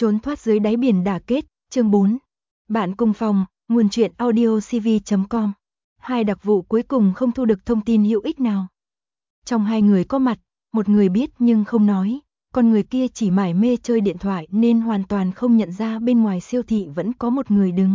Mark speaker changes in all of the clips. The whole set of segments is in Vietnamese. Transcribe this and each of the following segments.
Speaker 1: Trốn thoát dưới đáy biển đả kết, chương 4. Bạn cùng phòng, nguồn truyện audiocv.com. Hai đặc vụ cuối cùng không thu được thông tin hữu ích nào. Trong hai người có mặt, một người biết nhưng không nói, còn người kia chỉ mải mê chơi điện thoại nên hoàn toàn không nhận ra bên ngoài siêu thị vẫn có một người đứng.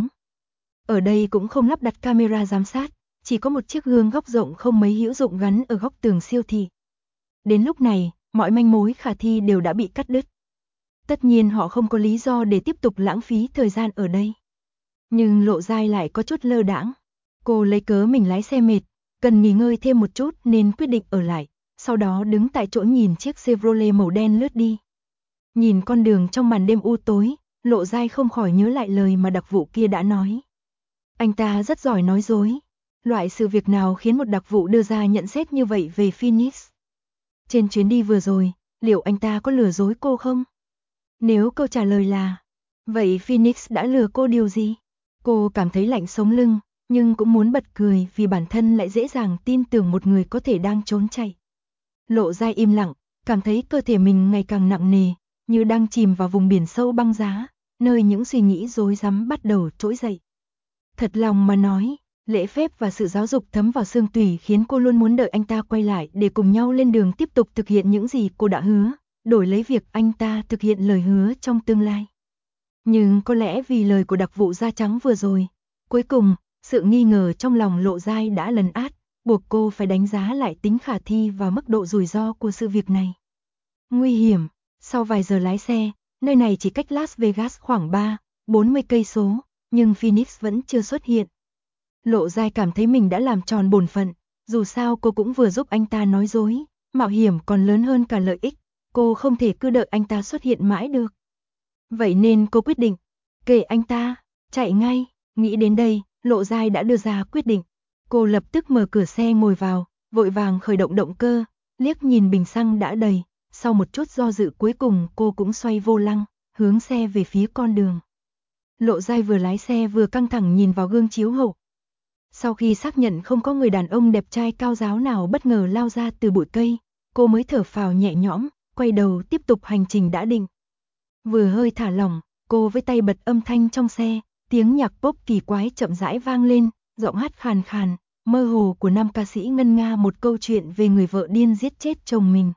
Speaker 1: Ở đây cũng không lắp đặt camera giám sát, chỉ có một chiếc gương góc rộng không mấy hữu dụng gắn ở góc tường siêu thị. Đến lúc này, mọi manh mối khả thi đều đã bị cắt đứt. Tất nhiên họ không có lý do để tiếp tục lãng phí thời gian ở đây. Nhưng Lộ Giai lại có chút lơ đãng. Cô lấy cớ mình lái xe mệt, cần nghỉ ngơi thêm một chút nên quyết định ở lại, sau đó đứng tại chỗ nhìn chiếc Chevrolet màu đen lướt đi. Nhìn con đường trong màn đêm u tối, Lộ Giai không khỏi nhớ lại lời mà đặc vụ kia đã nói. Anh ta rất giỏi nói dối. Loại sự việc nào khiến một đặc vụ đưa ra nhận xét như vậy về Phoenix? Trên chuyến đi vừa rồi, liệu anh ta có lừa dối cô không? Nếu câu trả lời là, vậy Phoenix đã lừa cô điều gì? Cô cảm thấy lạnh sống lưng, nhưng cũng muốn bật cười vì bản thân lại dễ dàng tin tưởng một người có thể đang trốn chạy. Lộ Giai im lặng, cảm thấy cơ thể mình ngày càng nặng nề, như đang chìm vào vùng biển sâu băng giá, nơi những suy nghĩ rối rắm bắt đầu trỗi dậy. Thật lòng mà nói, lễ phép và sự giáo dục thấm vào xương tủy khiến cô luôn muốn đợi anh ta quay lại để cùng nhau lên đường tiếp tục thực hiện những gì cô đã hứa, đổi lấy việc anh ta thực hiện lời hứa trong tương lai. Nhưng có lẽ vì lời của đặc vụ da trắng vừa rồi, cuối cùng, sự nghi ngờ trong lòng Lộ Giai đã lấn át, buộc cô phải đánh giá lại tính khả thi và mức độ rủi ro của sự việc này. Nguy hiểm, sau vài giờ lái xe, nơi này chỉ cách Las Vegas khoảng 30-40 cây số, nhưng Phoenix vẫn chưa xuất hiện. Lộ Giai cảm thấy mình đã làm tròn bổn phận, dù sao cô cũng vừa giúp anh ta nói dối, mạo hiểm còn lớn hơn cả lợi ích, cô không thể cứ đợi anh ta xuất hiện mãi được. Vậy nên cô quyết định, kệ anh ta, chạy ngay. Nghĩ đến đây, Lộ Giai đã đưa ra quyết định. Cô lập tức mở cửa xe ngồi vào, vội vàng khởi động động cơ, liếc nhìn bình xăng đã đầy, sau một chút do dự cuối cùng cô cũng xoay vô lăng, hướng xe về phía con đường. Lộ Giai vừa lái xe vừa căng thẳng nhìn vào gương chiếu hậu. Sau khi xác nhận không có người đàn ông đẹp trai cao ráo nào bất ngờ lao ra từ bụi cây, cô mới thở phào nhẹ nhõm, quay đầu tiếp tục hành trình đã định. Vừa hơi thả lỏng, cô với tay bật âm thanh trong xe, tiếng nhạc pop kỳ quái chậm rãi vang lên, giọng hát khàn khàn, mơ hồ của nam ca sĩ ngân nga một câu chuyện về người vợ điên giết chết chồng mình.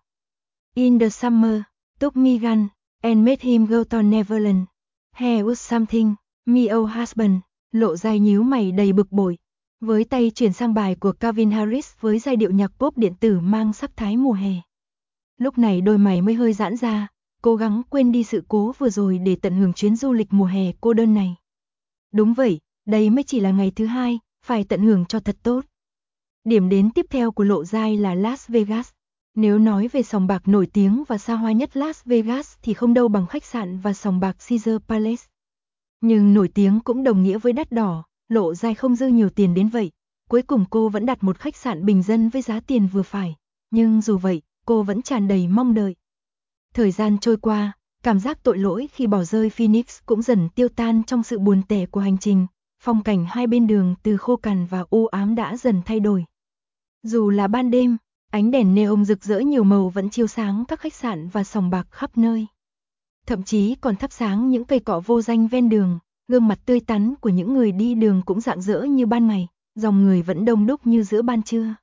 Speaker 1: In the summer, took me gun, and made him go to Neverland. Here was something, me oh husband. Lộ Giai nhíu mày đầy bực bội, với tay chuyển sang bài của Calvin Harris với giai điệu nhạc pop điện tử mang sắc thái mùa hè. Lúc này đôi mày mới hơi giãn ra, cố gắng quên đi sự cố vừa rồi để tận hưởng chuyến du lịch mùa hè cô đơn này. Đúng vậy, đây mới chỉ là ngày thứ hai, phải tận hưởng cho thật tốt. Điểm đến tiếp theo của Lộ Giai là Las Vegas. Nếu nói về sòng bạc nổi tiếng và xa hoa nhất Las Vegas thì không đâu bằng khách sạn và sòng bạc Caesars Palace. Nhưng nổi tiếng cũng đồng nghĩa với đắt đỏ, Lộ Giai không dư nhiều tiền đến vậy. Cuối cùng cô vẫn đặt một khách sạn bình dân với giá tiền vừa phải. Nhưng dù vậy, cô vẫn tràn đầy mong đợi. Thời gian trôi qua, cảm giác tội lỗi khi bỏ rơi Phoenix cũng dần tiêu tan trong sự buồn tẻ của hành trình. Phong cảnh hai bên đường từ khô cằn và u ám đã dần thay đổi. Dù là ban đêm, ánh đèn neon rực rỡ nhiều màu vẫn chiếu sáng các khách sạn và sòng bạc khắp nơi. Thậm chí còn thắp sáng những cây cỏ vô danh ven đường, gương mặt tươi tắn của những người đi đường cũng rạng rỡ như ban ngày, dòng người vẫn đông đúc như giữa ban trưa.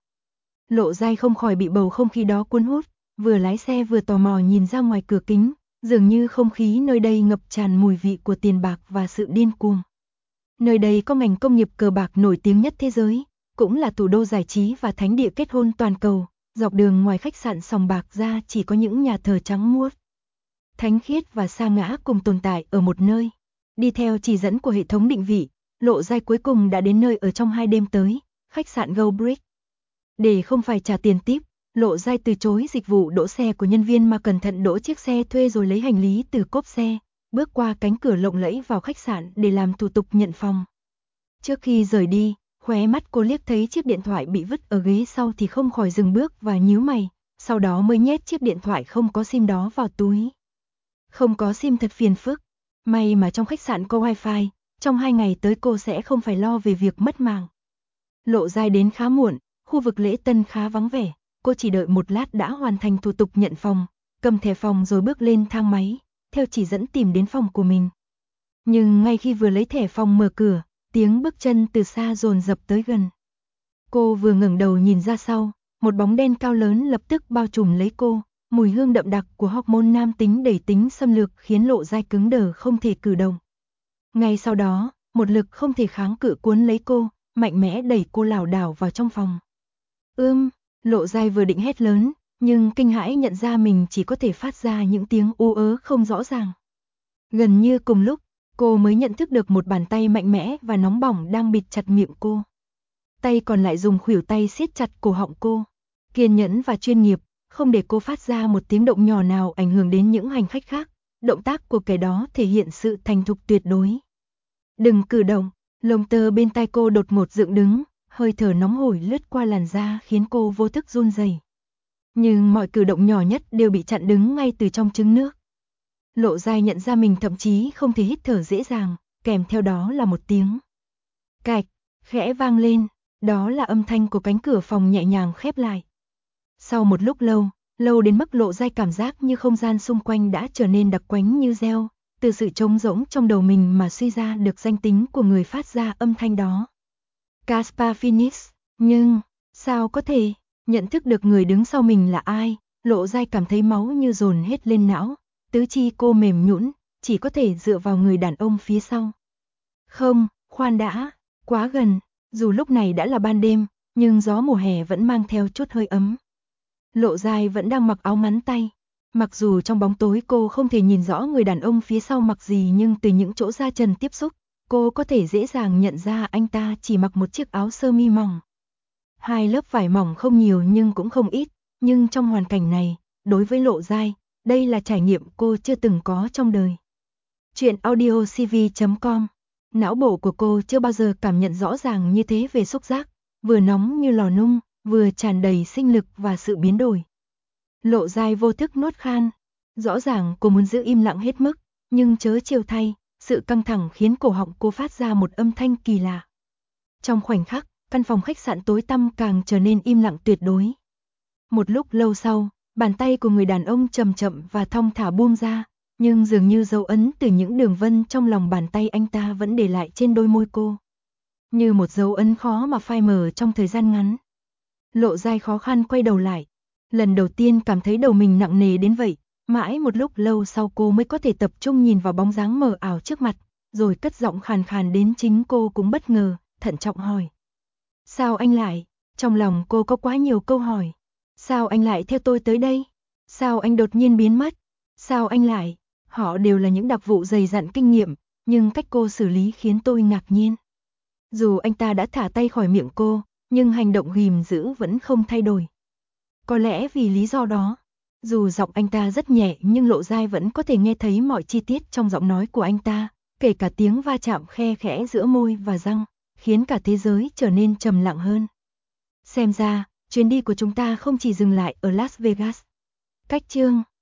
Speaker 1: Lộ Giai không khỏi bị bầu không khí đó cuốn hút, vừa lái xe vừa tò mò nhìn ra ngoài cửa kính, dường như không khí nơi đây ngập tràn mùi vị của tiền bạc và sự điên cuồng. Nơi đây có ngành công nghiệp cờ bạc nổi tiếng nhất thế giới, cũng là thủ đô giải trí và thánh địa kết hôn toàn cầu, dọc đường ngoài khách sạn sòng bạc ra chỉ có những nhà thờ trắng muốt. Thánh khiết và sa ngã cùng tồn tại ở một nơi. Đi theo chỉ dẫn của hệ thống định vị, Lộ Giai cuối cùng đã đến nơi ở trong 2 đêm tới, khách sạn Gold Bridge. Để không phải trả tiền tip, Lộ Giai từ chối dịch vụ đỗ xe của nhân viên mà cẩn thận đỗ chiếc xe thuê rồi lấy hành lý từ cốp xe, bước qua cánh cửa lộng lẫy vào khách sạn để làm thủ tục nhận phòng. Trước khi rời đi, khóe mắt cô liếc thấy chiếc điện thoại bị vứt ở ghế sau thì không khỏi dừng bước và nhíu mày, sau đó mới nhét chiếc điện thoại không có sim đó vào túi. Không có sim thật phiền phức, may mà trong khách sạn có wifi, trong 2 ngày tới cô sẽ không phải lo về việc mất mạng. Lộ Giai đến khá muộn, khu vực lễ tân khá vắng vẻ, cô chỉ đợi một lát đã hoàn thành thủ tục nhận phòng, cầm thẻ phòng rồi bước lên thang máy, theo chỉ dẫn tìm đến phòng của mình. Nhưng ngay khi vừa lấy thẻ phòng mở cửa, tiếng bước chân từ xa dồn dập tới gần. Cô vừa ngẩng đầu nhìn ra sau, một bóng đen cao lớn lập tức bao trùm lấy cô, mùi hương đậm đặc của hormone nam tính đẩy tính xâm lược khiến Lộ Giai cứng đờ không thể cử động. Ngay sau đó, một lực không thể kháng cự cuốn lấy cô, mạnh mẽ đẩy cô lảo đảo vào trong phòng. Lộ Giai vừa định hét lớn, nhưng kinh hãi nhận ra mình chỉ có thể phát ra những tiếng ú ớ không rõ ràng. Gần như cùng lúc, cô mới nhận thức được một bàn tay mạnh mẽ và nóng bỏng đang bịt chặt miệng cô. Tay còn lại dùng khuỷu tay siết chặt cổ họng cô, kiên nhẫn và chuyên nghiệp, không để cô phát ra một tiếng động nhỏ nào ảnh hưởng đến những hành khách khác. Động tác của kẻ đó thể hiện sự thành thục tuyệt đối. Đừng cử động, lông tơ bên tai cô đột ngột dựng đứng, hơi thở nóng hổi lướt qua làn da khiến cô vô thức run rẩy. Nhưng mọi cử động nhỏ nhất đều bị chặn đứng ngay từ trong trứng nước. Lộ Giai nhận ra mình thậm chí không thể hít thở dễ dàng, kèm theo đó là một tiếng cạch khẽ vang lên, đó là âm thanh của cánh cửa phòng nhẹ nhàng khép lại. Sau một lúc lâu đến mức Lộ Giai cảm giác như không gian xung quanh đã trở nên đặc quánh như gel, từ sự trống rỗng trong đầu mình mà suy ra được danh tính của người phát ra âm thanh đó. Caspar Phoenix, nhưng sao có thể nhận thức được người đứng sau mình là ai? Lộ Giai cảm thấy máu như dồn hết lên não, tứ chi cô mềm nhũn, chỉ có thể dựa vào người đàn ông phía sau. Không, khoan đã, quá gần, dù lúc này đã là ban đêm, nhưng gió mùa hè vẫn mang theo chút hơi ấm. Lộ Giai vẫn đang mặc áo ngắn tay. Mặc dù trong bóng tối cô không thể nhìn rõ người đàn ông phía sau mặc gì, nhưng từ những chỗ da trần tiếp xúc, cô có thể dễ dàng nhận ra anh ta chỉ mặc một chiếc áo sơ mi mỏng. Hai lớp vải mỏng không nhiều nhưng cũng không ít, nhưng trong hoàn cảnh này, đối với Lộ Giai, đây là trải nghiệm cô chưa từng có trong đời. Chuyện audiocv.com. Não bộ của cô chưa bao giờ cảm nhận rõ ràng như thế về xúc giác, vừa nóng như lò nung, vừa tràn đầy sinh lực và sự biến đổi. Lộ Giai vô thức nuốt khan. Rõ ràng cô muốn giữ im lặng hết mức, nhưng chớ trêu thay, sự căng thẳng khiến cổ họng cô phát ra một âm thanh kỳ lạ. Trong khoảnh khắc, căn phòng khách sạn tối tăm càng trở nên im lặng tuyệt đối. Một lúc lâu sau, bàn tay của người đàn ông chậm chậm và thong thả buông ra, nhưng dường như dấu ấn từ những đường vân trong lòng bàn tay anh ta vẫn để lại trên đôi môi cô. Như một dấu ấn khó mà phai mờ trong thời gian ngắn. Lộ Giai khó khăn quay đầu lại. Lần đầu tiên cảm thấy đầu mình nặng nề đến vậy, mãi một lúc lâu sau cô mới có thể tập trung nhìn vào bóng dáng mờ ảo trước mặt, rồi cất giọng khàn khàn đến chính cô cũng bất ngờ, thận trọng hỏi. Sao anh lại? Trong lòng cô có quá nhiều câu hỏi. Sao anh lại theo tôi tới đây? Sao anh đột nhiên biến mất? Sao anh lại? Họ đều là những đặc vụ dày dặn kinh nghiệm, nhưng cách cô xử lý khiến tôi ngạc nhiên. Dù anh ta đã thả tay khỏi miệng cô, nhưng hành động ghìm giữ vẫn không thay đổi. Có lẽ vì lý do đó, dù giọng anh ta rất nhẹ nhưng Lộ Giai vẫn có thể nghe thấy mọi chi tiết trong giọng nói của anh ta, kể cả tiếng va chạm khe khẽ giữa môi và răng, khiến cả thế giới trở nên trầm lặng hơn. Xem ra, chuyến đi của chúng ta không chỉ dừng lại ở Las Vegas. Cách chương